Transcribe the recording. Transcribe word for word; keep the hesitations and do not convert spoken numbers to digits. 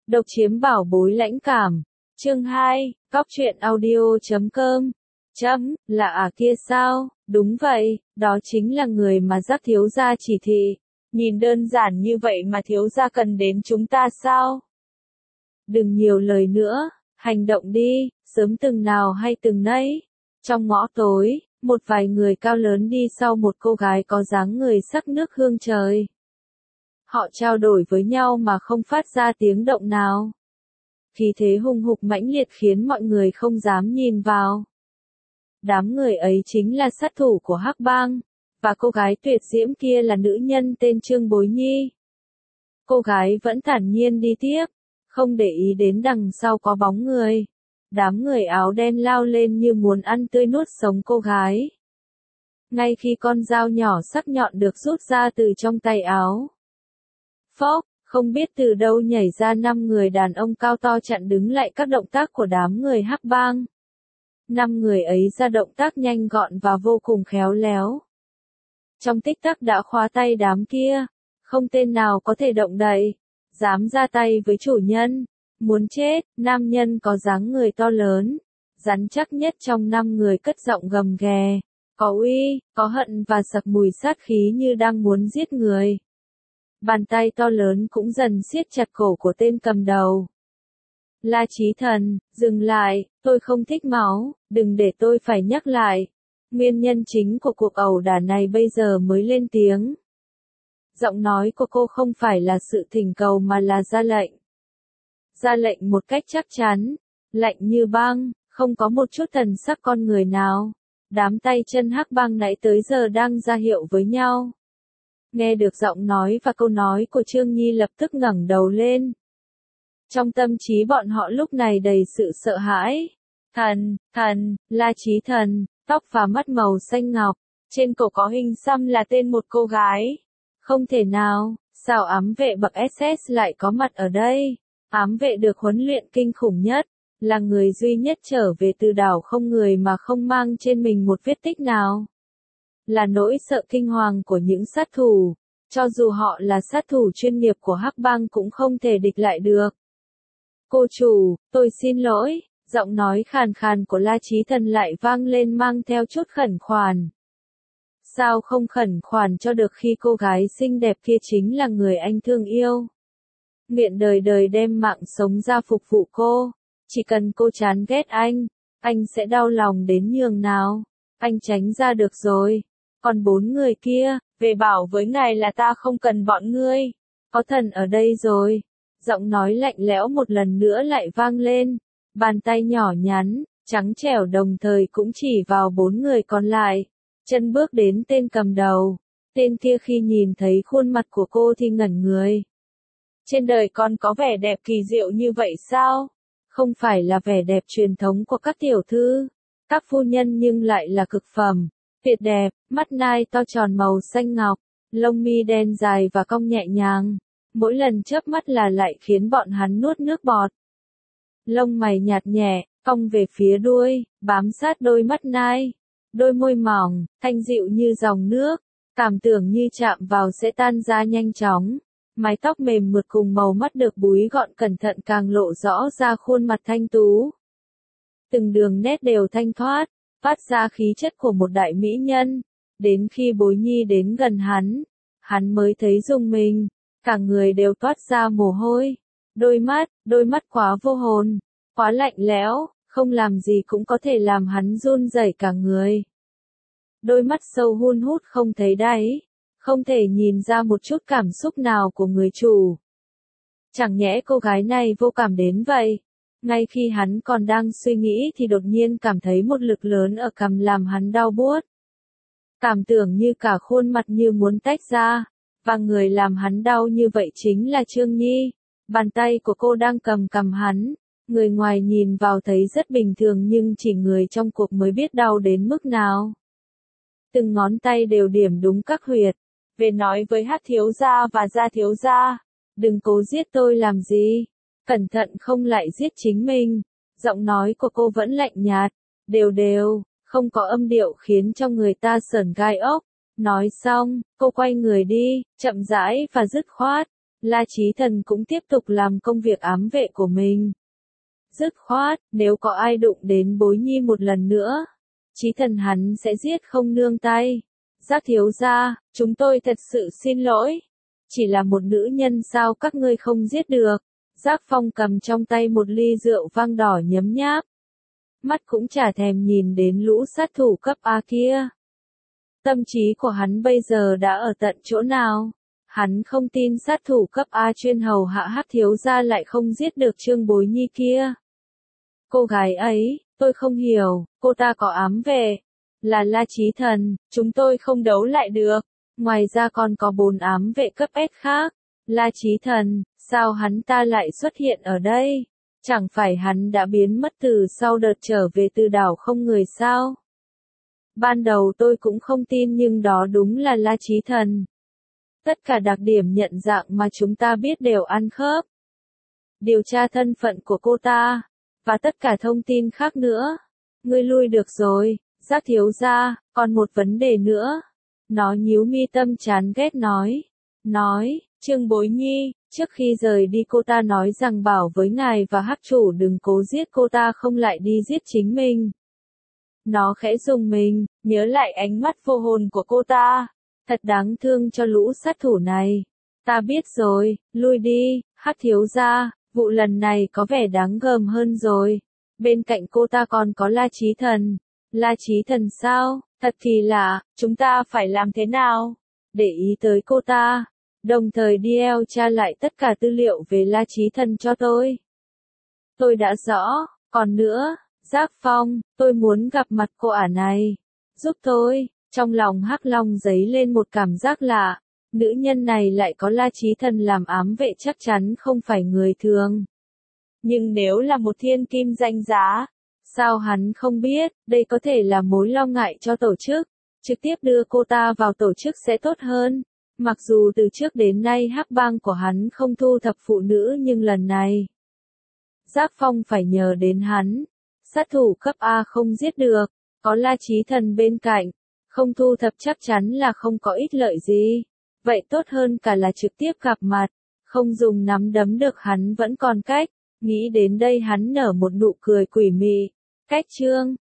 Độc chiếm bảo bối lãnh cảm. Chương hai, cóc truyện audio chấm com. Chấm, là à kia sao? Đúng vậy, đó chính là người mà giác thiếu gia chỉ thị. Nhìn đơn giản như vậy mà thiếu gia cần đến chúng ta sao? Đừng nhiều lời nữa, hành động đi, sớm từng nào hay từng nấy. Trong ngõ tối, một vài người cao lớn đi sau một cô gái có dáng người sắc nước hương trời. Họ trao đổi với nhau mà không phát ra tiếng động nào. Khí thế hùng hục mãnh liệt khiến mọi người không dám nhìn vào. Đám người ấy chính là sát thủ của Hắc Bang, và cô gái tuyệt diễm kia là nữ nhân tên Trương Bối Nhi. Cô gái vẫn thản nhiên đi tiếp, không để ý đến đằng sau có bóng người. Đám người áo đen lao lên như muốn ăn tươi nuốt sống cô gái. Ngay khi con dao nhỏ sắc nhọn được rút ra từ trong tay áo. Phốc, không biết từ đâu nhảy ra năm người đàn ông cao to chặn đứng lại các động tác của đám người Hắc Bang. Năm người ấy ra động tác nhanh gọn và vô cùng khéo léo. Trong tích tắc đã khóa tay đám kia, không tên nào có thể động đậy, dám ra tay với chủ nhân, muốn chết. Nam nhân có dáng người to lớn, rắn chắc nhất trong năm người cất giọng gầm ghè, có uy, có hận và sặc mùi sát khí như đang muốn giết người. Bàn tay to lớn cũng dần siết chặt cổ của tên cầm đầu. La Chí Thần, dừng lại, tôi không thích máu, đừng để tôi phải nhắc lại. Nguyên nhân chính của cuộc ẩu đả này bây giờ mới lên tiếng. Giọng nói của cô không phải là sự thỉnh cầu mà là ra lệnh. Ra lệnh một cách chắc chắn, lạnh như băng, không có một chút thần sắc con người nào. Đám tay chân Hắc Bang nãy tới giờ đang ra hiệu với nhau. Nghe được giọng nói và câu nói của Trương Nhi lập tức ngẩng đầu lên. Trong tâm trí bọn họ lúc này đầy sự sợ hãi. Thần, thần, La Chí Thần, tóc và mắt màu xanh ngọc, trên cổ có hình xăm là tên một cô gái. Không thể nào, sao ám vệ bậc ét ét lại có mặt ở đây? Ám vệ được huấn luyện kinh khủng nhất, là người duy nhất trở về từ đảo không người mà không mang trên mình một vết tích nào. Là nỗi sợ kinh hoàng của những sát thủ, cho dù họ là sát thủ chuyên nghiệp của Hắc Bang cũng không thể địch lại được. Cô chủ, tôi xin lỗi, giọng nói khàn khàn của La Chí Thần lại vang lên mang theo chút khẩn khoản. Sao không khẩn khoản cho được khi cô gái xinh đẹp kia chính là người anh thương yêu. Nguyện đời đời đem mạng sống ra phục vụ cô, chỉ cần cô chán ghét anh, anh sẽ đau lòng đến nhường nào, anh tránh ra được rồi. Còn bốn người kia, về bảo với ngài là ta không cần bọn ngươi, có thần ở đây rồi. Giọng nói lạnh lẽo một lần nữa lại vang lên, bàn tay nhỏ nhắn, trắng trẻo đồng thời cũng chỉ vào bốn người còn lại, chân bước đến tên cầm đầu. Tên kia khi nhìn thấy khuôn mặt của cô thì ngẩn người. Trên đời còn có vẻ đẹp kỳ diệu như vậy sao? Không phải là vẻ đẹp truyền thống của các tiểu thư, các phu nhân nhưng lại là cực phẩm, tuyệt đẹp, mắt nai to tròn màu xanh ngọc, lông mi đen dài và cong nhẹ nhàng. Mỗi lần chớp mắt là lại khiến bọn hắn nuốt nước bọt. Lông mày nhạt nhẹ, cong về phía đuôi, bám sát đôi mắt nai. Đôi môi mỏng, thanh dịu như dòng nước, cảm tưởng như chạm vào sẽ tan ra nhanh chóng. Mái tóc mềm mượt cùng màu mắt được búi gọn cẩn thận càng lộ rõ ra khuôn mặt thanh tú. Từng đường nét đều thanh thoát, phát ra khí chất của một đại mỹ nhân. Đến khi Bối Nhi đến gần hắn, hắn mới thấy rùng mình. Cả người đều toát ra mồ hôi. Đôi mắt, đôi mắt quá vô hồn, quá lạnh lẽo, không làm gì cũng có thể làm hắn run rẩy cả người. Đôi mắt sâu hun hút không thấy đáy, không thể nhìn ra một chút cảm xúc nào của người chủ. Chẳng nhẽ cô gái này vô cảm đến vậy? Ngay khi hắn còn đang suy nghĩ thì đột nhiên cảm thấy một lực lớn ở cằm làm hắn đau buốt. Cảm tưởng như cả khuôn mặt như muốn tách ra. Và người làm hắn đau như vậy chính là Trương Nhi. Bàn tay của cô đang cầm cằm hắn. Người ngoài nhìn vào thấy rất bình thường nhưng chỉ người trong cuộc mới biết đau đến mức nào. Từng ngón tay đều điểm đúng các huyệt. Về nói với Hát thiếu gia và Gia thiếu gia, đừng cố giết tôi làm gì. Cẩn thận không lại giết chính mình. Giọng nói của cô vẫn lạnh nhạt, đều đều, không có âm điệu khiến cho người ta sởn gai ốc. Nói xong, cô quay người đi, chậm rãi và dứt khoát. La Chí Thần cũng tiếp tục làm công việc ám vệ của mình. Dứt khoát, nếu có ai đụng đến Bối Nhi một lần nữa, Chí Thần hắn sẽ giết không nương tay. Giác thiếu gia, chúng tôi thật sự xin lỗi. Chỉ là một nữ nhân sao các ngươi không giết được. Giác Phong cầm trong tay một ly rượu vang đỏ nhấm nháp. Mắt cũng chả thèm nhìn đến lũ sát thủ cấp A kia. Tâm trí của hắn bây giờ đã ở tận chỗ nào? Hắn không tin sát thủ cấp A chuyên hầu hạ Hắc thiếu gia lại không giết được Trương Bối Nhi kia. Cô gái ấy, tôi không hiểu, cô ta có ám vệ. Là La Chí Thần, chúng tôi không đấu lại được. Ngoài ra còn có bốn ám vệ cấp S khác. La Chí Thần, sao hắn ta lại xuất hiện ở đây? Chẳng phải hắn đã biến mất từ sau đợt trở về từ đảo không người sao? Ban đầu tôi cũng không tin nhưng đó đúng là La Chí Thần. Tất cả đặc điểm nhận dạng mà chúng ta biết đều ăn khớp. Điều tra thân phận của cô ta, và tất cả thông tin khác nữa. Ngươi lui được rồi, Giác thiếu gia, còn một vấn đề nữa. Nó nhíu mi tâm chán ghét nói. Nói, Trương Bối Nhi, trước khi rời đi cô ta nói rằng bảo với ngài và Hắc chủ đừng cố giết cô ta không lại đi giết chính mình. Nó khẽ rùng mình, nhớ lại ánh mắt vô hồn của cô ta. Thật đáng thương cho lũ sát thủ này. Ta biết rồi, lui đi, Hắc thiếu gia, vụ lần này có vẻ đáng gờm hơn rồi. Bên cạnh cô ta còn có La Chí Thần. La Chí Thần sao? Thật kỳ lạ, chúng ta phải làm thế nào? Để ý tới cô ta. Đồng thời đi eo tra lại tất cả tư liệu về La Chí Thần cho tôi. Tôi đã rõ, còn nữa, Giác Phong, tôi muốn gặp mặt cô ả này. Giúp tôi, trong lòng Hắc Long dấy lên một cảm giác lạ. Nữ nhân này lại có La Chí Thần làm ám vệ chắc chắn không phải người thường. Nhưng nếu là một thiên kim danh giá, sao hắn không biết, đây có thể là mối lo ngại cho tổ chức. Trực tiếp đưa cô ta vào tổ chức sẽ tốt hơn. Mặc dù từ trước đến nay hắc bang của hắn không thu thập phụ nữ nhưng lần này, Giác Phong phải nhờ đến hắn. Sát thủ cấp A không giết được, có La Chí Thần bên cạnh, không thu thập chắc chắn là không có ích lợi gì. Vậy tốt hơn cả là trực tiếp gặp mặt, không dùng nắm đấm được hắn vẫn còn cách. Nghĩ đến đây hắn nở một nụ cười quỷ mị. Cách chương